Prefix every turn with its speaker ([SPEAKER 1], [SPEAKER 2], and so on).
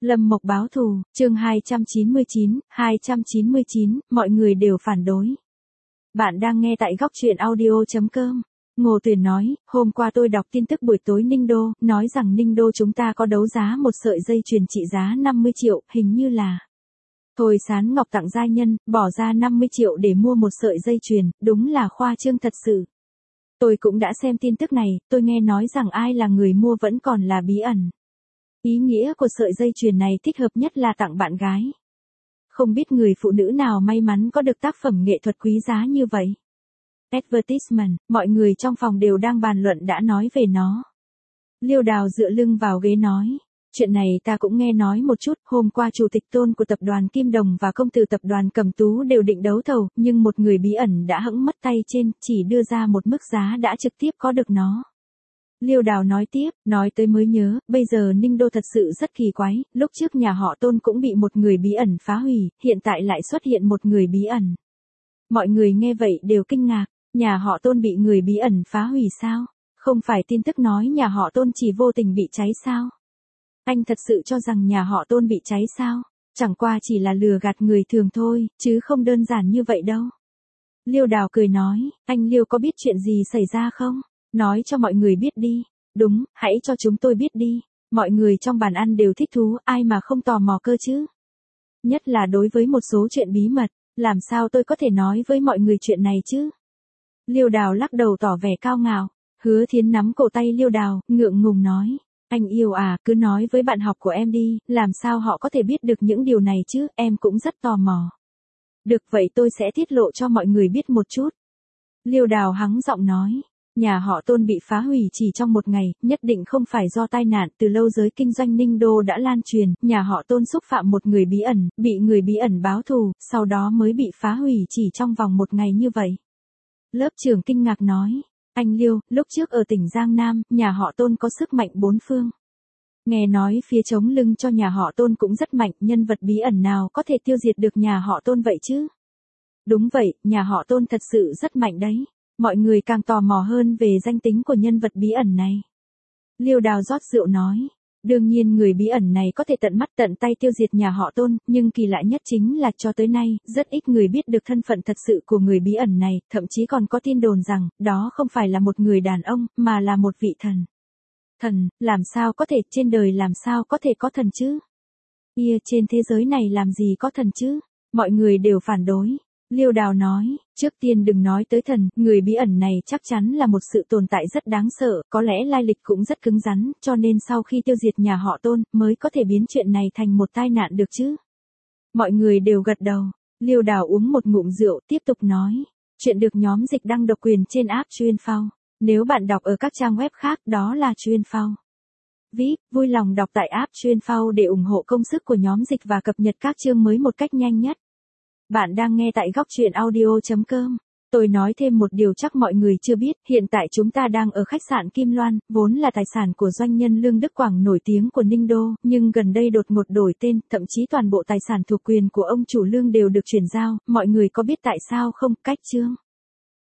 [SPEAKER 1] Lâm Mộc báo thù, chương 299, mọi người đều phản đối. Bạn đang nghe tại góc truyện audio.com. Ngô Tuyền nói, hôm qua tôi đọc tin tức buổi tối Ninh Đô, nói rằng Ninh Đô chúng ta có đấu giá một sợi dây chuyền trị giá 50 triệu, hình như là. Thôi Sán Ngọc tặng giai nhân, bỏ ra 50 triệu để mua một sợi dây chuyền, đúng là khoa trương thật sự. Tôi cũng đã xem tin tức này, tôi nghe nói rằng ai là người mua vẫn còn là bí ẩn. Ý nghĩa của sợi dây chuyền này thích hợp nhất là tặng bạn gái. Không biết người phụ nữ nào may mắn có được tác phẩm nghệ thuật quý giá như vậy. Advertisement, mọi người trong phòng đều đang bàn luận đã nói về nó. Liêu Đào dựa lưng vào ghế nói. Chuyện này ta cũng nghe nói một chút, hôm qua chủ tịch Tôn của tập đoàn Kim Đồng và công tử tập đoàn Cẩm Tú đều định đấu thầu, nhưng một người bí ẩn đã hẫng mất tay trên, chỉ đưa ra một mức giá đã trực tiếp có được nó. Liêu Đào nói tiếp, nói tới mới nhớ, bây giờ Ninh Đô thật sự rất kỳ quái, lúc trước nhà họ Tôn cũng bị một người bí ẩn phá hủy, hiện tại lại xuất hiện một người bí ẩn. Mọi người nghe vậy đều kinh ngạc, nhà họ Tôn bị người bí ẩn phá hủy sao? Không phải tin tức nói nhà họ Tôn chỉ vô tình bị cháy sao? Anh thật sự cho rằng nhà họ Tôn bị cháy sao? Chẳng qua chỉ là lừa gạt người thường thôi, chứ không đơn giản như vậy đâu. Liêu Đào cười nói, anh Liêu có biết chuyện gì xảy ra không? Nói cho mọi người biết đi. Đúng, hãy cho chúng tôi biết đi. Mọi người trong bàn ăn đều thích thú, ai mà không tò mò cơ chứ? Nhất là đối với một số chuyện bí mật, làm sao tôi có thể nói với mọi người chuyện này chứ? Liêu Đào lắc đầu tỏ vẻ cao ngạo. Hứa Thiến nắm cổ tay Liêu Đào, ngượng ngùng nói. Anh yêu à, cứ nói với bạn học của em đi, làm sao họ có thể biết được những điều này chứ, em cũng rất tò mò. Được vậy tôi sẽ tiết lộ cho mọi người biết một chút. Liêu Đào hắng giọng nói. Nhà họ Tôn bị phá hủy chỉ trong một ngày, nhất định không phải do tai nạn, từ lâu giới kinh doanh Ninh Đô đã lan truyền, nhà họ Tôn xúc phạm một người bí ẩn, bị người bí ẩn báo thù, sau đó mới bị phá hủy chỉ trong vòng một ngày như vậy. Lớp trưởng kinh ngạc nói, anh Liêu, lúc trước ở tỉnh Giang Nam, nhà họ Tôn có sức mạnh bốn phương. Nghe nói phía chống lưng cho nhà họ Tôn cũng rất mạnh, nhân vật bí ẩn nào có thể tiêu diệt được nhà họ Tôn vậy chứ? Đúng vậy, nhà họ Tôn thật sự rất mạnh đấy. Mọi người càng tò mò hơn về danh tính của nhân vật bí ẩn này. Liêu Đào rót rượu nói, đương nhiên người bí ẩn này có thể tận mắt tận tay tiêu diệt nhà họ Tôn, nhưng kỳ lạ nhất chính là cho tới nay, rất ít người biết được thân phận thật sự của người bí ẩn này, thậm chí còn có tin đồn rằng, đó không phải là một người đàn ông, mà là một vị thần. Thần, làm sao có thể, trên đời làm sao có thể có thần chứ? Trên thế giới này làm gì có thần chứ? Mọi người đều phản đối. Liêu Đào nói, trước tiên đừng nói tới thần, người bí ẩn này chắc chắn là một sự tồn tại rất đáng sợ, có lẽ lai lịch cũng rất cứng rắn, cho nên sau khi tiêu diệt nhà họ Tôn, mới có thể biến chuyện này thành một tai nạn được chứ. Mọi người đều gật đầu, Liêu Đào uống một ngụm rượu, tiếp tục nói, chuyện được nhóm dịch đăng độc quyền trên app Chuyên.Phao, nếu bạn đọc ở các trang web khác đó là Chuyên.Phao. VIP, vui lòng đọc tại app Chuyên.Phao để ủng hộ công sức của nhóm dịch và cập nhật các chương mới một cách nhanh nhất. Bạn đang nghe tại góc truyện audio.com. Tôi nói thêm một điều chắc mọi người chưa biết, hiện tại chúng ta đang ở khách sạn Kim Loan, vốn là tài sản của doanh nhân Lương Đức Quảng nổi tiếng của Ninh Đô, nhưng gần đây đột ngột đổi tên, thậm chí toàn bộ tài sản thuộc quyền của ông chủ Lương đều được chuyển giao, mọi người có biết tại sao không? Cách chương.